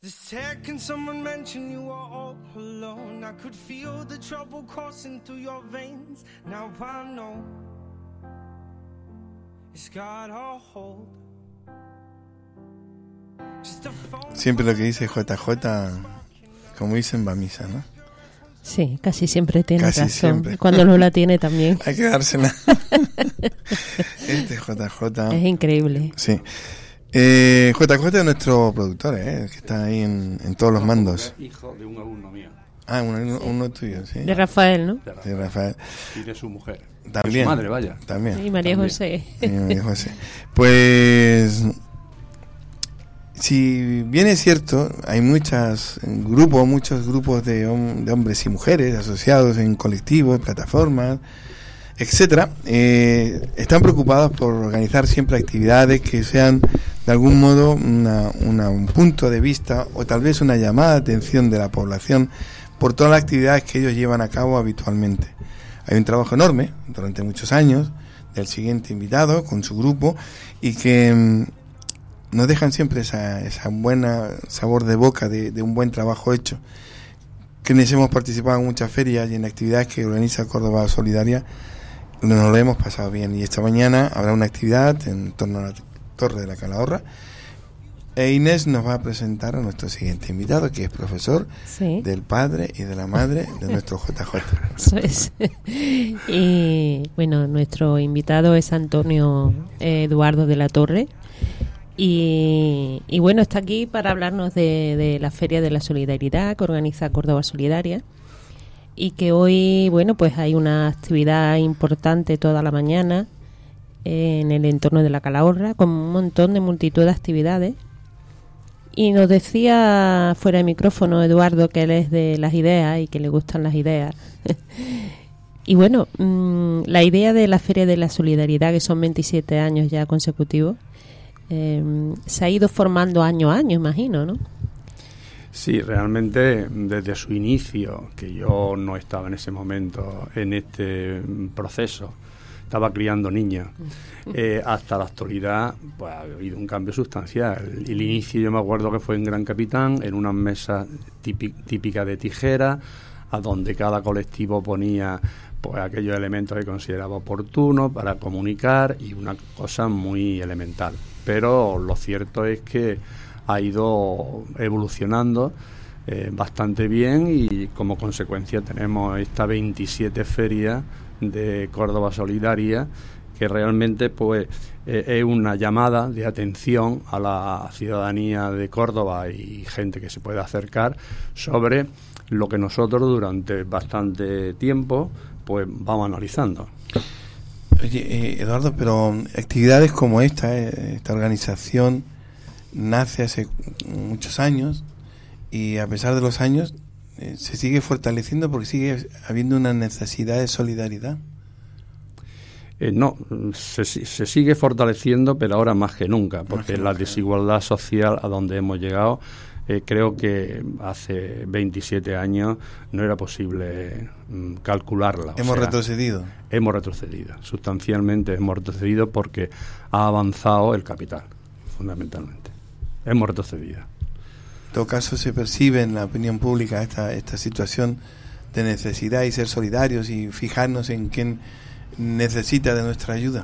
The second someone mentioned you were all alone, I could feel the trouble coursing through your veins. Now I know it's got a hold. Siempre lo que dice JJ, como dicen, va a misa, ¿no? Sí, casi siempre tiene casi razón. Siempre. Cuando no la tiene también. Hay que dársela. JJ. Es increíble. Sí. JJ es nuestro productor, que está ahí en todos los mandos. Hijo de un alumno mío. Ah, uno tuyo, sí. De Rafael, ¿no? De Rafael. Y de su mujer. También. De su madre, vaya. También. Y María José. María José. Pues, si bien es cierto, hay muchos grupos de hombres y mujeres asociados en colectivos, plataformas, etcétera, están preocupados por organizar siempre actividades que sean de algún modo un punto de vista o tal vez una llamada de atención de la población por todas las actividades que ellos llevan a cabo habitualmente. Hay un trabajo enorme durante muchos años del siguiente invitado con su grupo y que nos dejan siempre esa buena sabor de boca de un buen trabajo hecho. Quienes hemos participado en muchas ferias y en actividades que organiza Córdoba Solidaria, nos lo hemos pasado bien, y esta mañana habrá una actividad en torno a la Torre de la Calahorra e Inés nos va a presentar a nuestro siguiente invitado, que es profesor del padre y de la madre de nuestro JJ. Eso es. Y bueno, nuestro invitado es Antonio Eduardo de la Torre y bueno, está aquí para hablarnos de la Feria de la Solidaridad que organiza Córdoba Solidaria. Y que hoy, bueno, pues hay una actividad importante toda la mañana en el entorno de la Calahorra, con un montón de multitud de actividades. Y nos decía fuera de micrófono Eduardo que él es de las ideas y que le gustan las ideas. Y bueno, la idea de la Feria de la Solidaridad, que son 27 años ya consecutivos, se ha ido formando año a año, imagino, ¿no? Sí, realmente desde su inicio, que yo no estaba en ese momento en este proceso, estaba criando niños, hasta la actualidad pues ha habido un cambio sustancial. El inicio yo me acuerdo que fue en Gran Capitán, en unas mesas típicas de tijera, a donde cada colectivo ponía pues aquellos elementos que consideraba oportunos para comunicar, y una cosa muy elemental. Pero lo cierto es que ha ido evolucionando bastante bien, y como consecuencia tenemos esta 27 ferias de Córdoba Solidaria, que realmente pues es una llamada de atención a la ciudadanía de Córdoba y gente que se pueda acercar sobre lo que nosotros durante bastante tiempo pues vamos analizando. Oye, Eduardo, pero actividades como esta organización nace hace muchos años, y a pesar de los años se sigue fortaleciendo porque sigue habiendo una necesidad de solidaridad. No, se sigue fortaleciendo, pero ahora más que nunca, porque la desigualdad social a donde hemos llegado, creo que hace 27 años no era posible calcularla. Hemos retrocedido. Hemos retrocedido, sustancialmente hemos retrocedido, porque ha avanzado el capital, fundamentalmente. Hemos retrocedido. En todo caso, se percibe en la opinión pública esta situación de necesidad y ser solidarios y fijarnos en quién necesita de nuestra ayuda.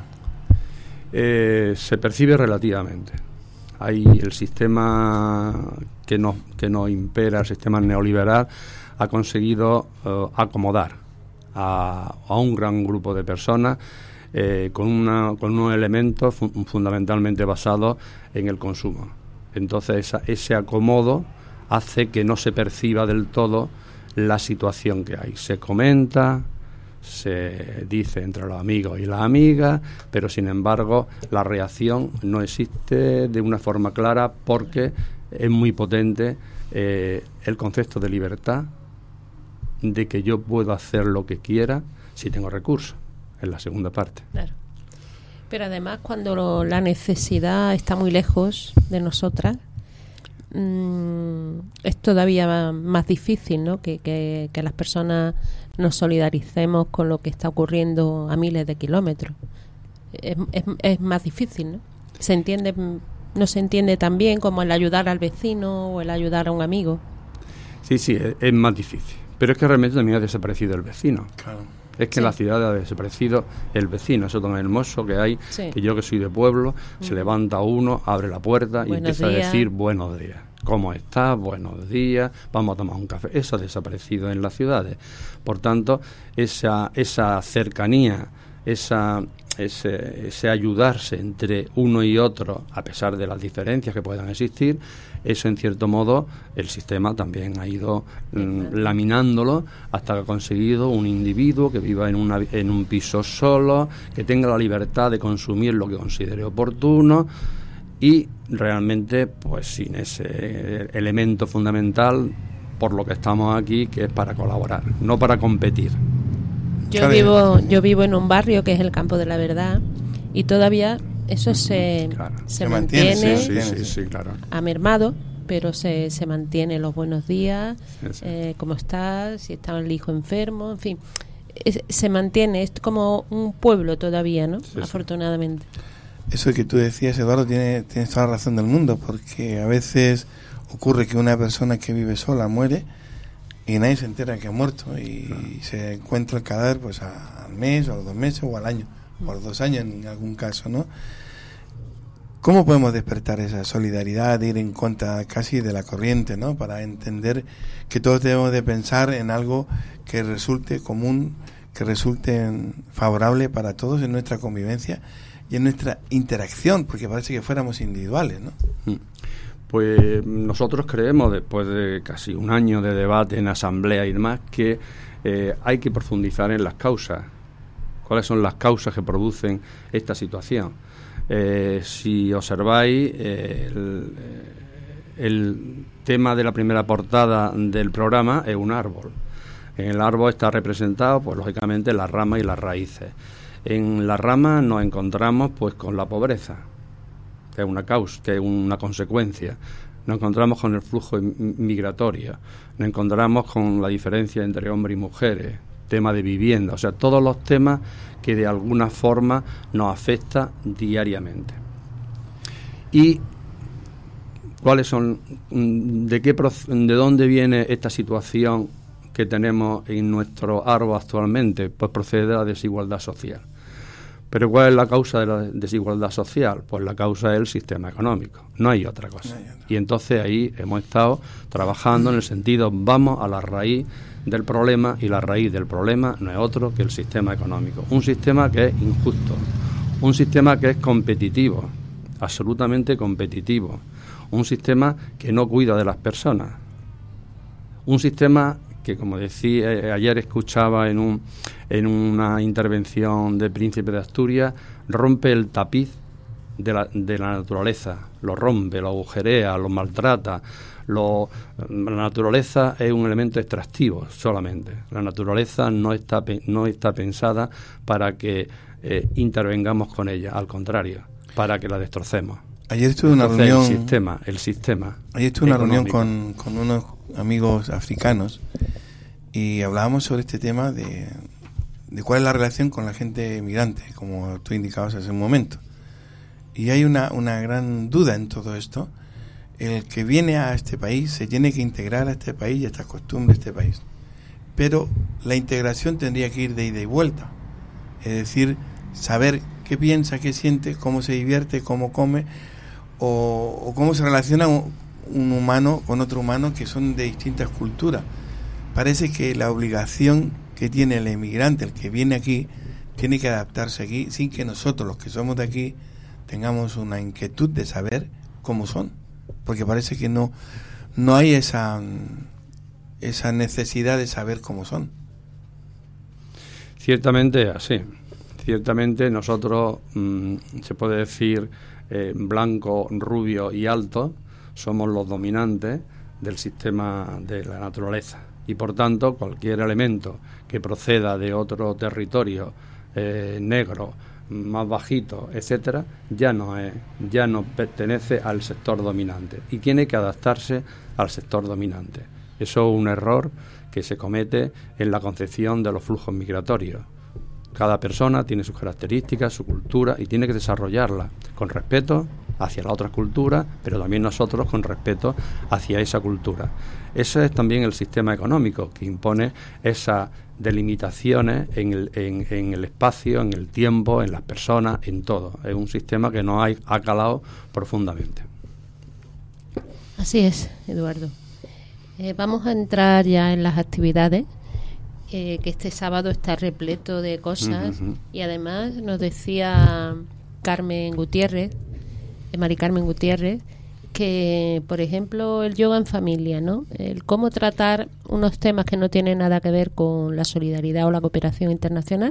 Se percibe relativamente. Hay el sistema que nos impera, el sistema neoliberal, ha conseguido acomodar a un gran grupo de personas con unos elementos fundamentalmente basados en el consumo. Entonces ese acomodo hace que no se perciba del todo la situación que hay. Se comenta, se dice entre los amigos y las amigas, pero sin embargo la reacción no existe de una forma clara, porque es muy potente el concepto de libertad, de que yo puedo hacer lo que quiera si tengo recursos, en la segunda parte. Claro. Pero además, cuando la necesidad está muy lejos de nosotras, es todavía más difícil, ¿no? Que las personas nos solidaricemos con lo que está ocurriendo a miles de kilómetros. Es más difícil, ¿no? Se entiende no se entiende tan bien como el ayudar al vecino o el ayudar a un amigo. Sí, es más difícil. Pero es que realmente también ha desaparecido el vecino. Claro. Es que Sí. en la ciudad ha desaparecido el vecino, eso tan hermoso que hay, Sí. que yo que soy de pueblo, se levanta uno, abre la puerta y Buenos empieza días. a decir buenos días. ¿Cómo estás? Buenos días, vamos a tomar un café. Eso ha desaparecido en las ciudades. Por tanto, esa cercanía, ese ayudarse entre uno y otro, a pesar de las diferencias que puedan existir, eso en cierto modo el sistema también ha ido laminándolo hasta que ha conseguido un individuo que viva en un piso solo, que tenga la libertad de consumir lo que considere oportuno y realmente pues sin ese elemento fundamental por lo que estamos aquí, que es para colaborar, no para competir. Yo vivo en un barrio que es el Campo de la Verdad y todavía eso se mantiene, Sí, claro. ha mermado, pero se mantiene los buenos días, Sí. cómo estás, si está el hijo enfermo, en fin, se mantiene, es como un pueblo todavía, ¿no? Sí. Afortunadamente. Eso que tú decías, Eduardo, tienes toda la razón del mundo, porque a veces ocurre que una persona que vive sola muere y nadie se entera que ha muerto y se encuentra el cadáver pues al mes o a los 2 meses o al año o a los 2 años en algún caso, ¿no? ¿Cómo podemos despertar esa solidaridad, de ir en contra casi de la corriente, ¿no? Para entender que todos debemos de pensar en algo que resulte común, que resulte favorable para todos en nuestra convivencia y en nuestra interacción, porque parece que fuéramos individuales, ¿no? Pues nosotros creemos, después de casi un año de debate en asamblea y demás, que hay que profundizar en las causas. ¿Cuáles son las causas que producen esta situación? Si observáis, el tema de la primera portada del programa es un árbol. En el árbol está representado, pues lógicamente, las ramas y las raíces. En las ramas nos encontramos pues con la pobreza, que es una causa, que es una consecuencia. Nos encontramos con el flujo migratorio, nos encontramos con la diferencia entre hombres y mujeres, tema de vivienda, o sea, todos los temas que de alguna forma nos afecta diariamente. ¿Y cuáles son, de dónde viene esta situación que tenemos en nuestro árbol actualmente? Pues procede de la desigualdad social. ¿Pero cuál es la causa de la desigualdad social? Pues la causa es el sistema económico, no hay otra cosa. Y entonces ahí hemos estado trabajando en el sentido, vamos a la raíz del problema, y la raíz del problema no es otro que el sistema económico. Un sistema que es injusto, un sistema que es competitivo, absolutamente competitivo, un sistema que no cuida de las personas, un sistema que, como decía, ayer escuchaba en una intervención del Príncipe de Asturias, rompe el tapiz de la naturaleza, lo rompe, lo agujerea, lo maltrata. La naturaleza es un elemento extractivo solamente. La naturaleza no está pensada para que intervengamos con ella, al contrario, para que la destrocemos. Ayer estuve en una reunión. El sistema. Ayer estuve en una reunión económico. con unos amigos africanos y hablábamos sobre este tema de cuál es la relación con la gente migrante, como tú indicabas hace un momento. Y hay una gran duda en todo esto. El que viene a este país se tiene que integrar a este país y a estas costumbres de este país. Pero la integración tendría que ir de ida y vuelta. Es decir, saber qué piensa, qué siente, cómo se divierte, cómo come, o cómo se relaciona un humano con otro humano que son de distintas culturas. Parece que la obligación que tiene el emigrante, el que viene aquí, tiene que adaptarse aquí, sin que nosotros, los que somos de aquí, tengamos una inquietud de saber cómo son. Porque parece que no hay esa necesidad de saber cómo son. Ciertamente así. Ciertamente nosotros, se puede decir, blanco, rubio y alto, somos los dominantes del sistema de la naturaleza. Y por tanto, cualquier elemento que proceda de otro territorio, negro, más bajito, etcétera, ya no pertenece al sector dominante y tiene que adaptarse al sector dominante. Eso es un error que se comete en la concepción de los flujos migratorios. Cada persona tiene sus características, su cultura, y tiene que desarrollarla con respeto hacia la otra cultura, pero también nosotros con respeto hacia esa cultura. Ese es también el sistema económico que impone esas delimitaciones en el espacio, en el tiempo, en las personas, en todo. Es un sistema que nos ha calado profundamente. Así es, Eduardo. Vamos a entrar ya en las actividades, que este sábado está repleto de cosas. Y además nos decía Carmen Gutiérrez, Mari Carmen Gutiérrez, que, por ejemplo, el yoga en familia, ¿no? El cómo tratar unos temas que no tienen nada que ver con la solidaridad o la cooperación internacional,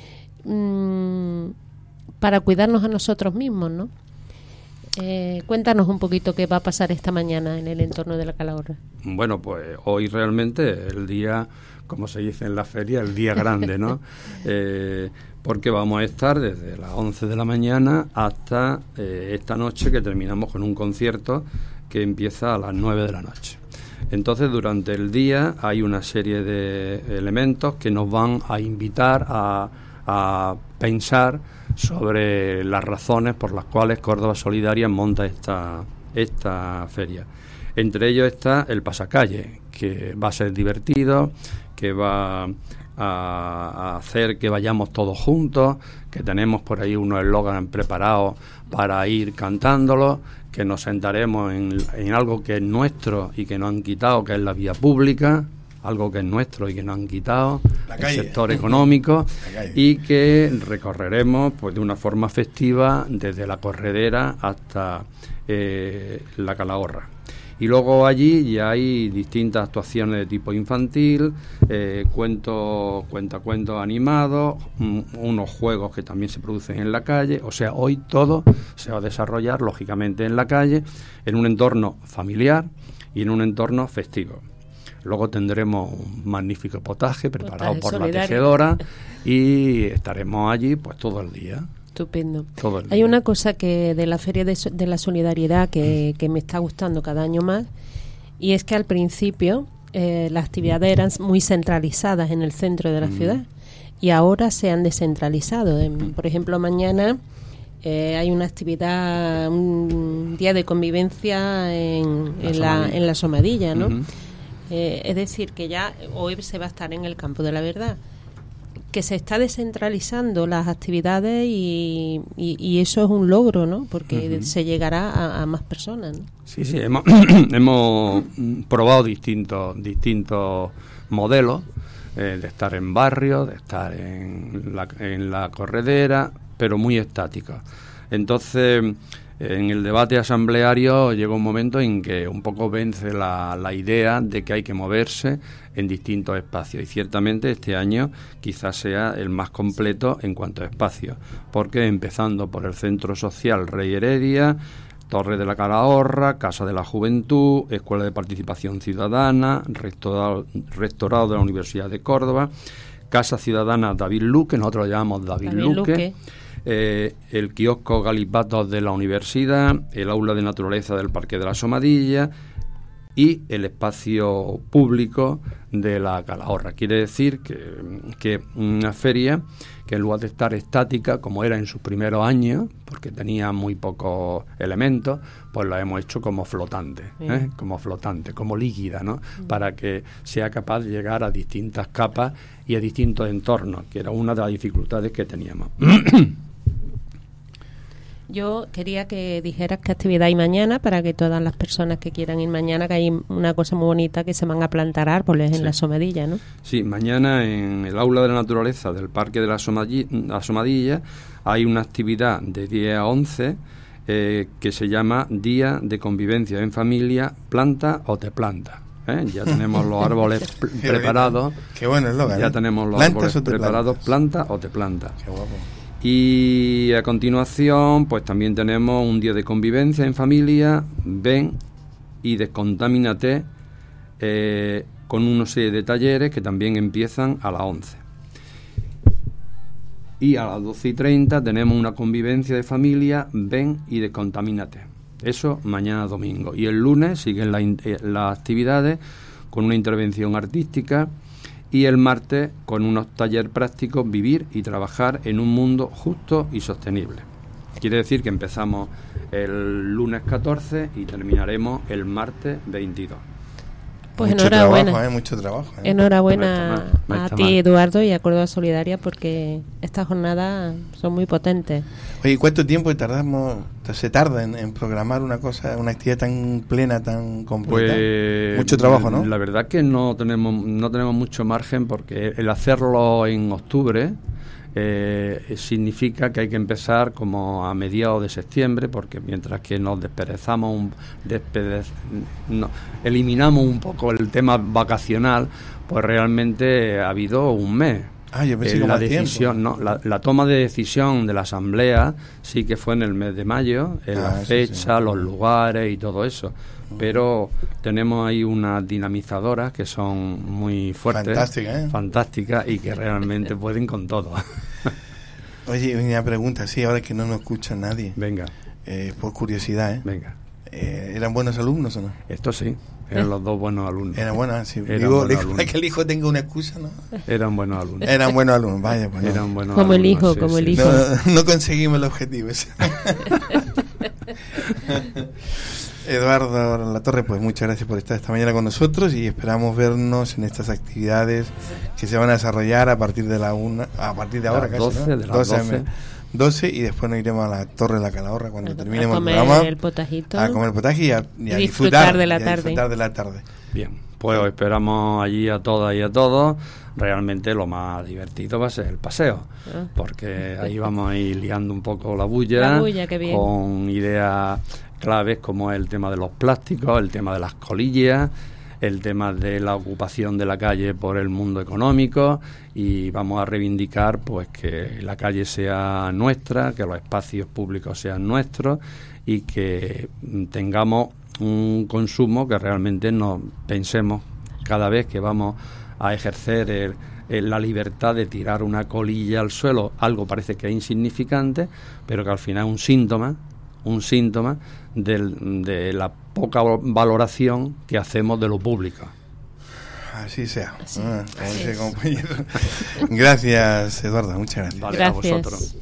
para cuidarnos a nosotros mismos, ¿no? Cuéntanos un poquito qué va a pasar esta mañana en el entorno de la Calahorra. Bueno, pues hoy realmente el día, como se dice en la feria, el día grande, ¿no? Porque vamos a estar desde las 11 de la mañana hasta esta noche, que terminamos con un concierto que empieza a las 9 de la noche. Entonces, durante el día hay una serie de elementos que nos van a invitar a pensar sobre las razones por las cuales Córdoba Solidaria monta esta feria. Entre ellos está el pasacalle, que va a ser divertido, que va a hacer que vayamos todos juntos, que tenemos por ahí unos eslóganes preparados para ir cantándolos, que nos sentaremos en algo que es nuestro y que nos han quitado, que es la vía pública, algo que es nuestro y que nos han quitado, el sector económico, y que recorreremos pues de una forma festiva desde la Corredera hasta la Calahorra. Y luego allí ya hay distintas actuaciones de tipo infantil, cuentos animados, unos juegos que también se producen en la calle. O sea, hoy todo se va a desarrollar lógicamente en la calle, en un entorno familiar y en un entorno festivo. Luego tendremos un magnífico potaje preparado por la tejedora y estaremos allí pues todo el día. Estupendo. Todo el día. Hay una cosa que de la Feria de la Solidaridad que me está gustando cada año más, y es que al principio las actividades eran muy centralizadas en el centro de la ciudad y ahora se han descentralizado. Por ejemplo, mañana hay una actividad, un día de convivencia en la Somadilla, ¿no? Es decir, que ya hoy se va a estar en el Campo de la Verdad, que se está descentralizando las actividades y eso es un logro, ¿no? Porque se llegará a más personas, ¿no? Sí, hemos probado distintos modelos de estar en barrios, de estar en la Corredera, pero muy estáticos. Entonces, en el debate asambleario llega un momento en que un poco vence la idea de que hay que moverse en distintos espacios, y ciertamente este año quizás sea el más completo en cuanto a espacios, porque empezando por el Centro Social Rey Heredia, Torre de la Calahorra, Casa de la Juventud, Escuela de Participación Ciudadana, Rectorado de la Universidad de Córdoba, Casa Ciudadana David Luque, nosotros lo llamamos David Luque. El kiosco Galipatos de la Universidad, el aula de naturaleza del Parque de la Somadilla y el espacio público de la Calahorra. Quiere decir que una feria que en lugar de estar estática, como era en sus primeros años, porque tenía muy pocos elementos, pues la hemos hecho como flotante, como líquida, ¿no? Para que sea capaz de llegar a distintas capas y a distintos entornos, que era una de las dificultades que teníamos. Yo quería que dijeras qué actividad hay mañana, para que todas las personas que quieran ir mañana, que hay una cosa muy bonita, que se van a plantar árboles en la Somadilla, ¿no? Sí, mañana en el aula de la naturaleza del Parque de la Somadilla hay una actividad de 10 a 11 que se llama Día de Convivencia en Familia, Planta o Te Planta. Ya tenemos los árboles preparados. Qué bueno eslogan. Ya tenemos los árboles preparados, planta o te planta. Qué guapo. Y a continuación, pues también tenemos un día de convivencia en familia, ven y descontamínate, con una serie de talleres que también empiezan a las 11. Y a las 12:30 tenemos una convivencia de familia, ven y descontamínate. Eso mañana domingo. Y el lunes siguen las actividades con una intervención artística, y el martes con unos talleres prácticos, vivir y trabajar en un mundo justo y sostenible. Quiere decir que empezamos el lunes 14 y terminaremos el martes 22. Pues mucho enhorabuena. Trabajo, mucho trabajo. Enhorabuena No a está ti, mal. Eduardo, y a Córdoba Solidaria, porque estas jornadas son muy potentes. Oye, ¿cuánto tiempo se tarda en programar una cosa, una actividad tan plena, tan completa? Pues Mucho trabajo, ¿no? La verdad que no tenemos mucho margen, porque el hacerlo en octubre significa que hay que empezar como a mediados de septiembre, porque mientras que nos eliminamos un poco el tema vacacional, pues realmente ha habido un mes. Yo pensé que La más decisión, tiempo. no, la toma de decisión de la asamblea sí que fue en el mes de mayo, en la fecha, los lugares y todo eso. Pero tenemos ahí unas dinamizadoras que son muy fuertes, fantásticas, y que realmente pueden con todo. Oye, una pregunta, sí, ahora que no nos escucha nadie. Venga. Por curiosidad, Venga. ¿Eran buenos alumnos o no? Esto sí, eran los dos buenos alumnos. Eran buenos, sí. Eran Digo, buenos alumnos. que el hijo tenga una excusa, ¿no? Eran buenos alumnos. Eran buenos alumnos, vaya, pues no. Eran buenos como alumnos, el hijo, sí, como sí, el sí. hijo. No conseguimos el objetivo ese. Eduardo Latorre, pues muchas gracias por estar esta mañana con nosotros y esperamos vernos en estas actividades que se van a desarrollar a partir de a partir de ahora, las casi, 12, ¿no? de las 12 y después nos iremos a la Torre de la Calahorra cuando terminemos a comer el programa. El potajito. A comer potaje y a disfrutar de la tarde. disfrutar de la tarde. Bien, pues os esperamos allí a todas y a todos. Realmente lo más divertido va a ser el paseo, porque ahí vamos a ir liando un poco la bulla, qué bien. con ideas claves como el tema de los plásticos, el tema de las colillas, el tema de la ocupación de la calle por el mundo económico, y vamos a reivindicar pues que la calle sea nuestra, que los espacios públicos sean nuestros y que tengamos un consumo que realmente nos pensemos cada vez que vamos a ejercer la libertad de tirar una colilla al suelo. Algo parece que es insignificante, pero que al final es un síntoma de la poca valoración que hacemos de lo público. Así sea. Así Gracias, Eduardo, muchas gracias. Vale, Gracias. a vosotros.